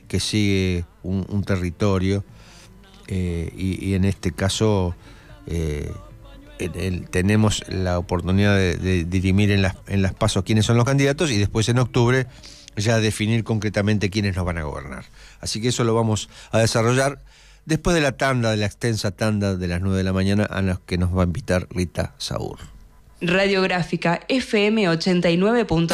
que sigue un territorio, y en este caso tenemos la oportunidad de dirimir en las PASO quiénes son los candidatos y después en octubre ya definir concretamente quiénes nos van a gobernar. Así que eso lo vamos a desarrollar después de la extensa tanda de las 9 de la mañana, a las que nos va a invitar Rita Saur. Radiográfica FM 89.3.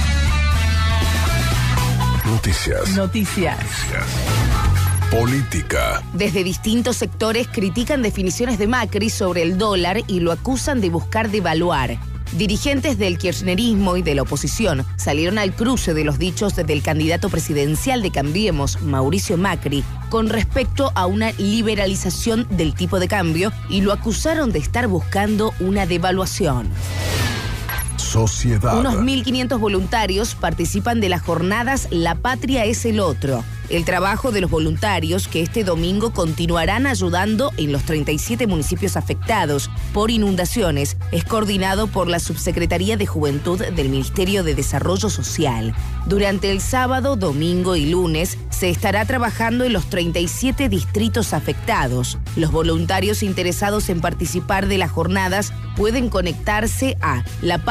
Noticias. Política. Desde distintos sectores critican definiciones de Macri sobre el dólar y lo acusan de buscar devaluar. Dirigentes del kirchnerismo y de la oposición salieron al cruce de los dichos del candidato presidencial de Cambiemos, Mauricio Macri, con respecto a una liberalización del tipo de cambio y lo acusaron de estar buscando una devaluación. Sociedad. Unos 1.500 voluntarios participan de las jornadas La Patria es el Otro. El trabajo de los voluntarios, que este domingo continuarán ayudando en los 37 municipios afectados por inundaciones, es coordinado por la Subsecretaría de Juventud del Ministerio de Desarrollo Social. Durante el sábado, domingo y lunes se estará trabajando en los 37 distritos afectados. Los voluntarios interesados en participar de las jornadas pueden conectarse a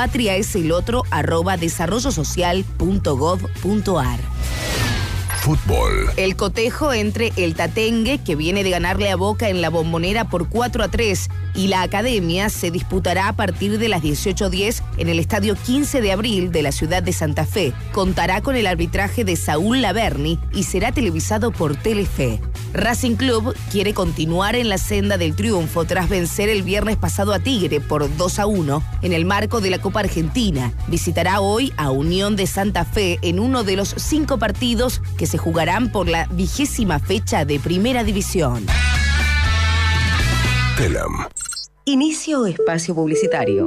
lapatriaeselotro@desarrollosocial.gov.ar. Fútbol. El cotejo entre el Tatengue, que viene de ganarle a Boca en la Bombonera por 4-3, y la Academia se disputará a partir de las 18:10 en el Estadio 15 de Abril de la ciudad de Santa Fe. Contará con el arbitraje de Saúl Laverni y será televisado por Telefe. Racing Club quiere continuar en la senda del triunfo tras vencer el viernes pasado a Tigre por 2-1 en el marco de la Copa Argentina. Visitará hoy a Unión de Santa Fe en uno de los 5 partidos que se jugarán por la 20ª fecha de Primera División. Telam. Inicio espacio publicitario.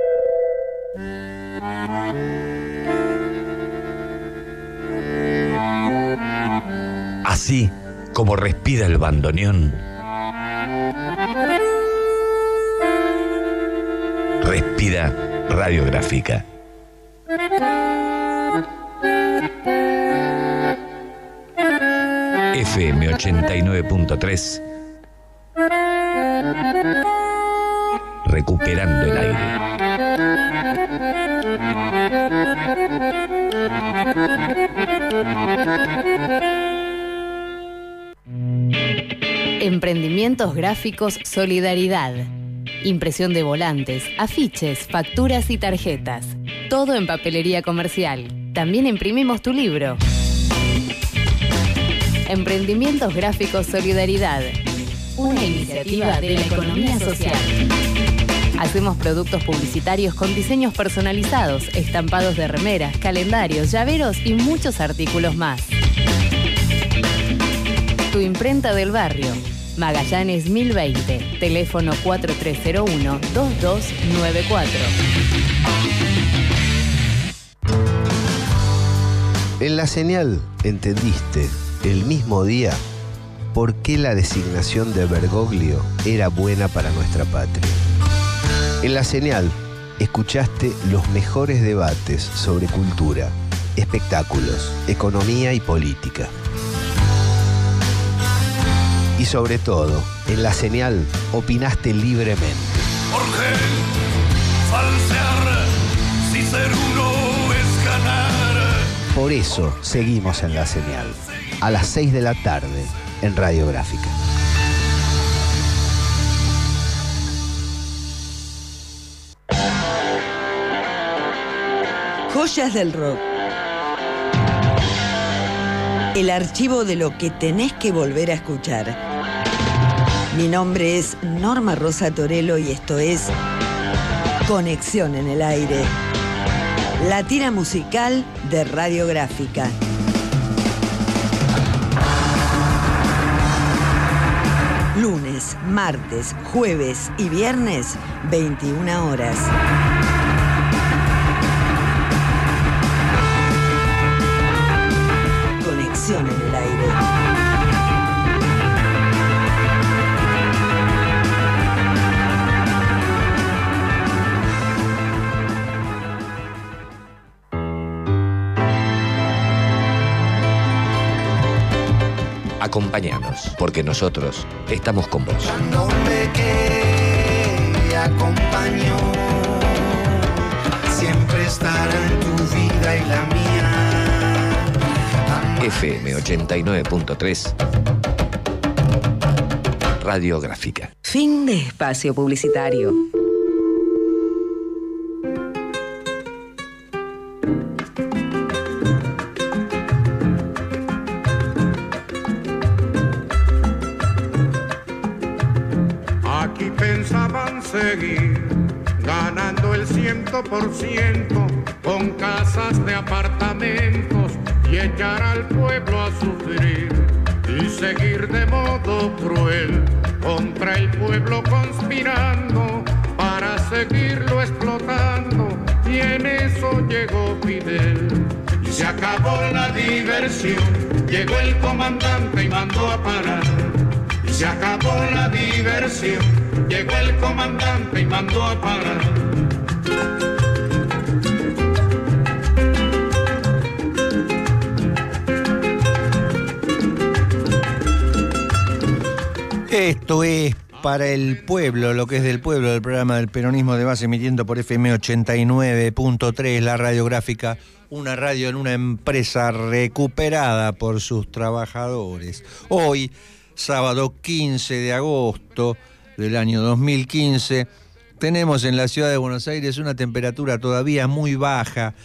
Así como respira el bandoneón, respira Radiográfica. FM 89.3, recuperando el aire. Emprendimientos gráficos Solidaridad. Impresión de volantes, afiches, facturas y tarjetas. Todo en papelería comercial. También imprimimos tu libro. Emprendimientos gráficos Solidaridad. Una iniciativa de la economía social. Hacemos productos publicitarios con diseños personalizados, estampados de remeras, calendarios, llaveros y muchos artículos más. Tu imprenta del barrio. Magallanes 1020. Teléfono 4301-2294. En la señal entendiste el mismo día por qué la designación de Bergoglio era buena para nuestra patria. En la señal escuchaste los mejores debates sobre cultura, espectáculos, economía y política. Y sobre todo, en la señal opinaste libremente. Jorge, falsear, si ser uno es ganar. Por eso seguimos en la señal, a las 6 de la tarde, en Radiográfica. Joyas del rock. El archivo de lo que tenés que volver a escuchar. Mi nombre es Norma Rosa Torello y esto es Conexión en el Aire. La tira musical de Radiográfica. Lunes, martes, jueves y viernes, 21 horas. Conexión en el Aire. Acompáñanos, porque nosotros estamos con vos. Dándome que acompañó, siempre estará en tu vida y la mía. FM 89.3 Radiográfica. Fin de espacio publicitario. Aquí pensaban seguir ganando el 100% con casas de apartamentos y echar al pueblo a sufrir y seguir de modo cruel contra el pueblo conspirando para seguirlo explotando, y en eso llegó Fidel y se acabó la diversión. Llegó el comandante y mandó a parar y se acabó la diversión. Llegó el comandante y mandó a parar. Esto es Para el Pueblo, lo que es del pueblo, del programa del peronismo de base, emitiendo por FM 89.3, la radiográfica, una radio en una empresa recuperada por sus trabajadores. Hoy, sábado 15 de agosto del año 2015, tenemos en la ciudad de Buenos Aires una temperatura todavía muy baja,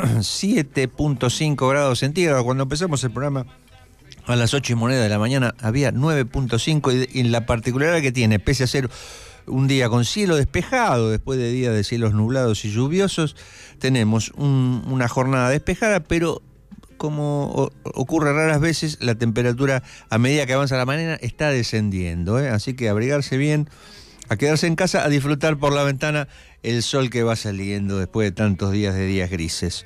7.5 grados centígrados. Cuando empezamos el programa a las 8 y moneda de la mañana había 9.5 y la particularidad que tiene, pese a ser un día con cielo despejado, después de días de cielos nublados y lluviosos, tenemos una jornada despejada, pero como ocurre raras veces, la temperatura a medida que avanza la mañana está descendiendo, así que abrigarse bien, a quedarse en casa, a disfrutar por la ventana el sol que va saliendo después de tantos días de días grises.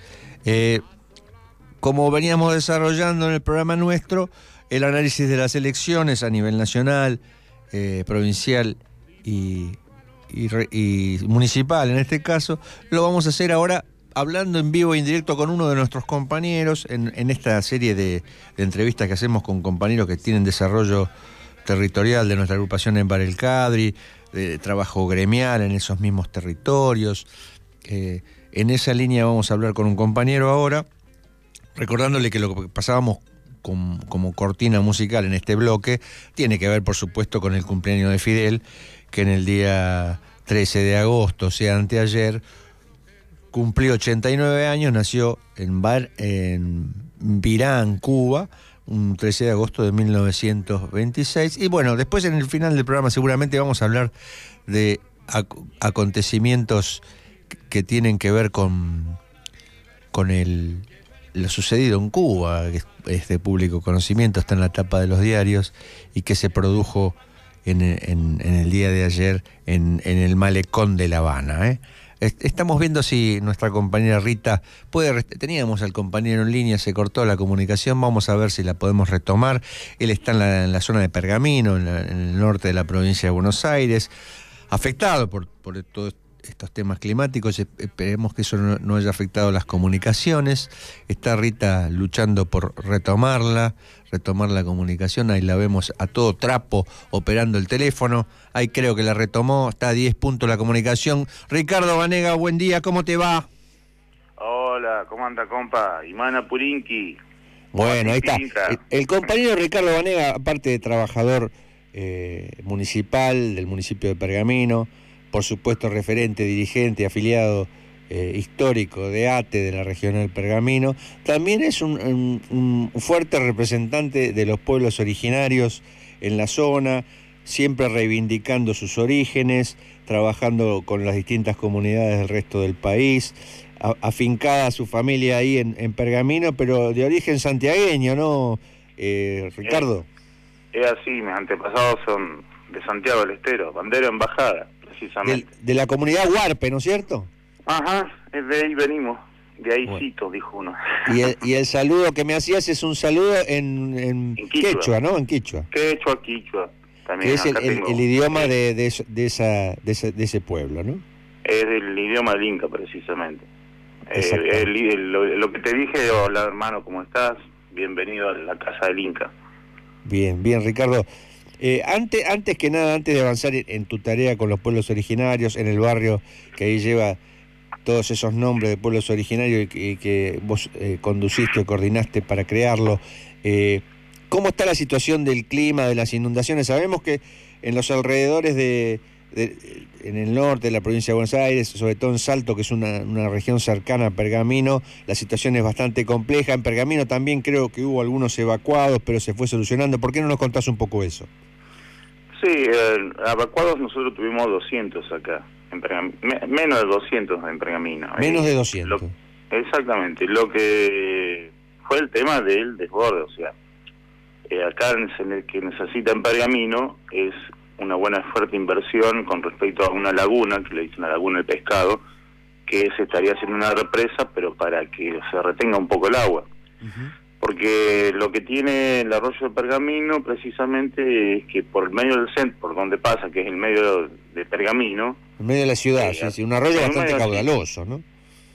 Como veníamos desarrollando en el programa nuestro, el análisis de las elecciones a nivel nacional, provincial y municipal en este caso, lo vamos a hacer ahora hablando en vivo e indirecto con uno de nuestros compañeros en esta serie de entrevistas que hacemos con compañeros que tienen desarrollo territorial de nuestra agrupación en Barelcadri, de trabajo gremial en esos mismos territorios. En esa línea vamos a hablar con un compañero ahora, recordándole que lo que pasábamos como cortina musical en este bloque tiene que ver, por supuesto, con el cumpleaños de Fidel, que en el día 13 de agosto, o sea, anteayer, cumplió 89 años, nació en Virán, Cuba, un 13 de agosto de 1926. Y bueno, después en el final del programa seguramente vamos a hablar de acontecimientos que tienen que ver con lo sucedido en Cuba, que es de público conocimiento, está en la tapa de los diarios, y que se produjo en el día de ayer en el malecón de La Habana. Estamos viendo si nuestra compañera Rita puede... Teníamos al compañero en línea, se cortó la comunicación, vamos a ver si la podemos retomar. Él está en la zona de Pergamino, en el norte de la provincia de Buenos Aires, afectado por todos estos temas climáticos. Esperemos que eso no haya afectado las comunicaciones. Está Rita luchando por retomar la comunicación. Ahí la vemos a todo trapo operando el teléfono. Ahí creo que la retomó. Está a 10 puntos la comunicación. Ricardo Banega, buen día, ¿cómo te va? Hola, ¿cómo anda, compa? Imana Purinki. Bueno, ahí está. El compañero Ricardo Banega, aparte de trabajador municipal del municipio de Pergamino, por supuesto referente, dirigente, afiliado histórico de ATE de la Regional Pergamino, también es un fuerte representante de los pueblos originarios en la zona, siempre reivindicando sus orígenes, trabajando con las distintas comunidades del resto del país, afincada su familia ahí en Pergamino, pero de origen santiagueño, ¿no, Ricardo? Es así, mis antepasados son de Santiago del Estero, bandera embajada. De la comunidad Huarpe, ¿no es cierto? Ajá, es de ahí venimos, de ahí cito, dijo uno. Y el saludo que me hacías es un saludo en quechua, ¿no? En quechua. Quechua. También que es el idioma de ese pueblo, ¿no? Es el idioma del Inca, precisamente. Lo que te dije, hola hermano, ¿cómo estás? Bienvenido a la casa del Inca. Bien, Ricardo. Antes que nada, antes de avanzar en tu tarea con los pueblos originarios, en el barrio que ahí lleva todos esos nombres de pueblos originarios y que vos conduciste o coordinaste para crearlo, ¿cómo está la situación del clima, de las inundaciones? Sabemos que en los alrededores en el norte de la provincia de Buenos Aires, sobre todo en Salto, que es una región cercana a Pergamino, la situación es bastante compleja. En Pergamino también creo que hubo algunos evacuados, pero se fue solucionando. ¿Por qué no nos contás un poco eso? Sí, evacuados nosotros tuvimos 200 acá, en menos de 200 en Pergamino. Menos de 200. Exactamente, lo que fue el tema del desborde, o sea, acá el que necesita en Pergamino es una buena fuerte inversión con respecto a una laguna, que le dicen la laguna del pescado, que se estaría haciendo una represa, pero para que se retenga un poco el agua. Porque lo que tiene el arroyo de Pergamino precisamente es que por el medio del centro, por donde pasa, que es el medio de Pergamino... En medio de la ciudad, sí, un arroyo bastante caudaloso, ¿no?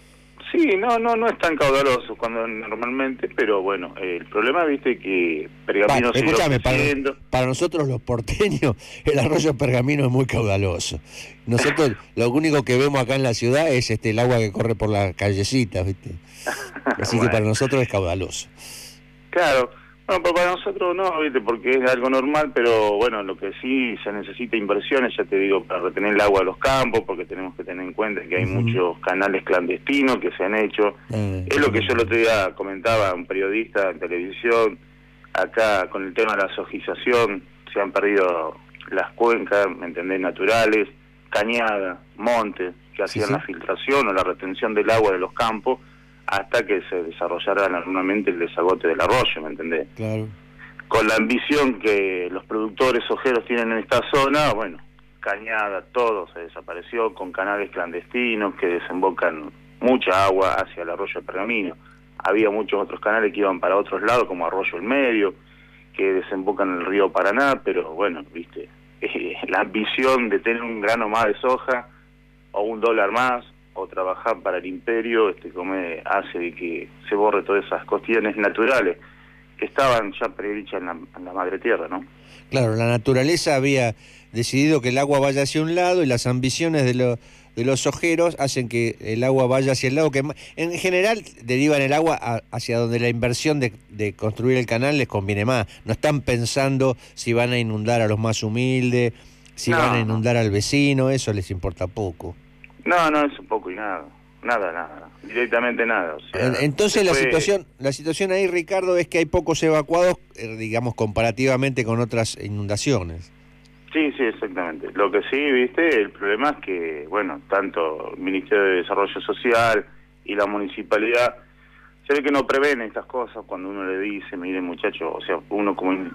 Sí, no es tan caudaloso cuando normalmente, pero bueno, el problema, viste, que Pergamino sigue creciendo. Para nosotros los porteños, el arroyo Pergamino es muy caudaloso. Nosotros lo único que vemos acá en la ciudad es el agua que corre por las callecitas, viste. Así bueno, que para nosotros es caudaloso. Claro, bueno, pero para nosotros no, viste, porque es algo normal, pero bueno, lo que sí se necesita inversiones, ya te digo, para retener el agua de los campos, porque tenemos que tener en cuenta que hay muchos canales clandestinos que se han hecho. Es lo que yo el otro día comentaba a un periodista en televisión, acá con el tema de la sojización, se han perdido las cuencas, ¿me entendés?, naturales, cañadas, montes, que hacían la filtración o la retención del agua de los campos, hasta que se desarrollara normalmente el desagote del arroyo, ¿me entendés? Claro. Con la ambición que los productores ojeros tienen en esta zona, bueno, cañada, todo se desapareció, con canales clandestinos que desembocan mucha agua hacia el arroyo de Pergamino. Había muchos otros canales que iban para otros lados, como Arroyo el Medio, que desembocan en el río Paraná, pero bueno, viste, la ambición de tener un grano más de soja, o $1 más, o trabajar para el imperio, hace de que se borre todas esas cuestiones naturales que estaban ya predichas en la madre tierra, ¿no? Claro, la naturaleza había decidido que el agua vaya hacia un lado y las ambiciones de los ojeros hacen que el agua vaya hacia el lado que en general derivan el agua hacia donde la inversión de construir el canal les conviene más. No están pensando si van a inundar a los más humildes, si van a inundar al vecino, eso les importa poco. No, es un poco y nada, directamente nada. O sea, entonces la situación ahí, Ricardo, es que hay pocos evacuados, digamos, comparativamente con otras inundaciones. Sí, exactamente. Lo que sí, viste, el problema es que, bueno, tanto el Ministerio de Desarrollo Social y la municipalidad, se ve que no prevén estas cosas cuando uno le dice, mire muchacho, o sea, uno como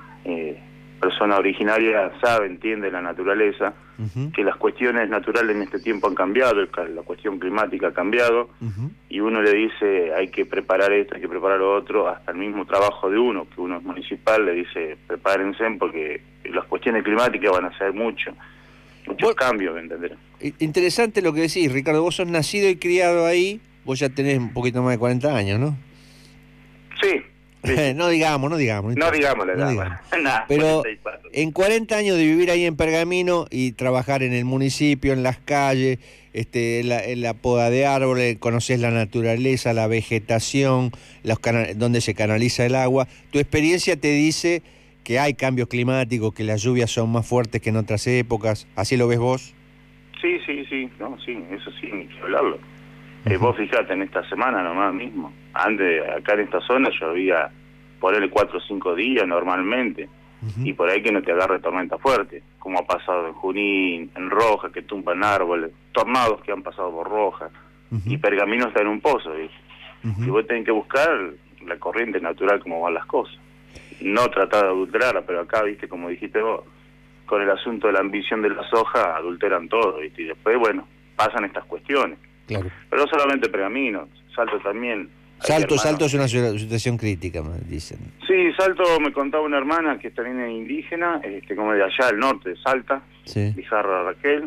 persona originaria sabe, entiende la naturaleza, que las cuestiones naturales en este tiempo han cambiado, la cuestión climática ha cambiado, y uno le dice hay que preparar esto, hay que preparar lo otro, hasta el mismo trabajo de uno, que uno es municipal, le dice prepárense porque las cuestiones climáticas van a hacer muchos cambios, ¿me entendés? Interesante lo que decís, Ricardo, vos sos nacido y criado ahí, vos ya tenés un poquito más de 40 años, ¿no? Sí. No digamos la edad. Nah, pero 44. En 40 años de vivir ahí en Pergamino y trabajar en el municipio, en las calles, en la poda de árboles, conocés la naturaleza, la vegetación, donde se canaliza el agua, tu experiencia te dice que hay cambios climáticos, que las lluvias son más fuertes que en otras épocas. ¿Así lo ves vos? Sí, eso sí, ni que hablarlo. Vos fijate, en esta semana nomás mismo, antes acá en esta zona llovía ponerle 4 o 5 días normalmente, y por ahí que no te agarre tormenta fuerte, como ha pasado en Junín, en Roja, que tumban árboles, tornados que han pasado por Roja, y Pergamino está en un pozo, ¿viste? Y vos tenés que buscar la corriente natural como van las cosas, no tratar de adulterarla, pero acá, viste, como dijiste vos, con el asunto de la ambición de la soja, adulteran todo, ¿viste? Y después, bueno, pasan estas cuestiones. Claro. Pero no solamente Pergamino, Salto también. Salto es una situación crítica, me dicen. Sí, Salto me contaba una hermana que también es indígena, como de allá del norte de Salta, Bijarra Raquel,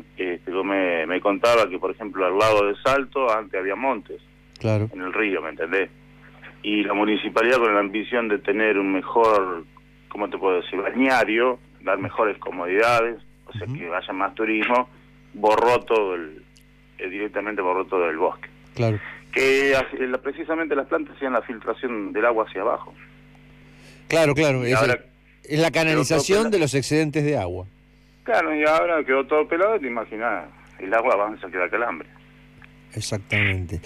me contaba que, por ejemplo, al lado de Salto antes había montes, claro, en el río, ¿me entendés? Y la municipalidad, con la ambición de tener un mejor ¿cómo te puedo decir? Balneario, dar mejores comodidades, o sea, que vaya más turismo, directamente borró todo el bosque. Claro. Que precisamente las plantas hacían la filtración del agua hacia abajo. Claro, Y ahora es la canalización de los excedentes de agua. Claro, y ahora quedó todo pelado, te imaginas, el agua avanza, queda calambre. Exactamente.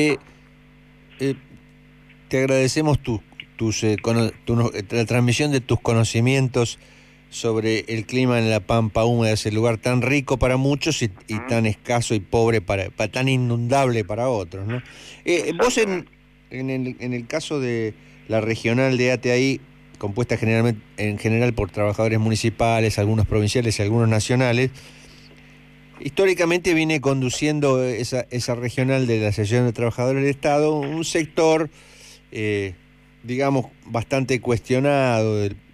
Te agradecemos la transmisión de tus conocimientos sobre el clima en la Pampa Húmeda, ese lugar tan rico para muchos y tan escaso y pobre, tan inundable para otros, ¿no? Vos en el caso de la regional de ATAI, compuesta en general por trabajadores municipales, algunos provinciales y algunos nacionales, históricamente viene conduciendo esa regional de la Asociación de Trabajadores del Estado un sector, digamos, bastante cuestionado